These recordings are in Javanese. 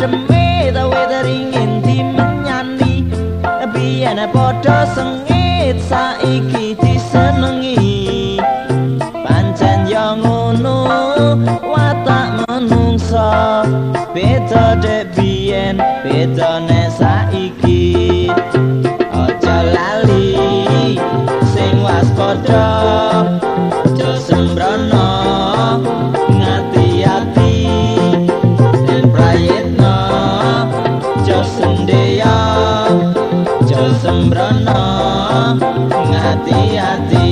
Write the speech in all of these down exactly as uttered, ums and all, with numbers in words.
demit wit ringin dimenyani biyen padha sengit saiki disenengi pancen yo ngono watak menungsa beda dek biyen bedane saiki aja lali sing waspada aja sembrono ngati-ati den prayitna aja sendeya aja sembrono ngati-ati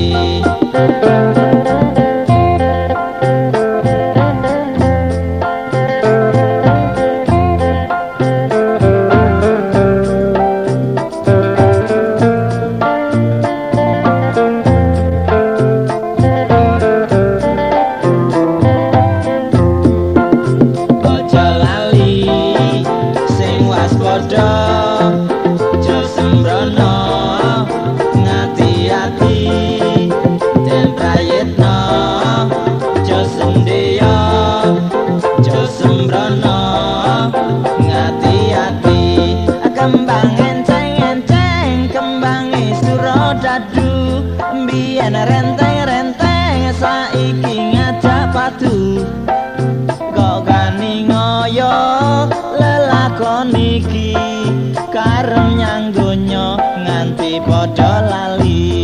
aja sembrono ngati-ati den prayitna aja sendeya aja sembrono ngati-ati kembang enceng-enceng kembang suradadu mbiyen renteng-renteng saiki ngajak padu kok gani ngoyo lelakon iki karem nyang donya nganti padha lali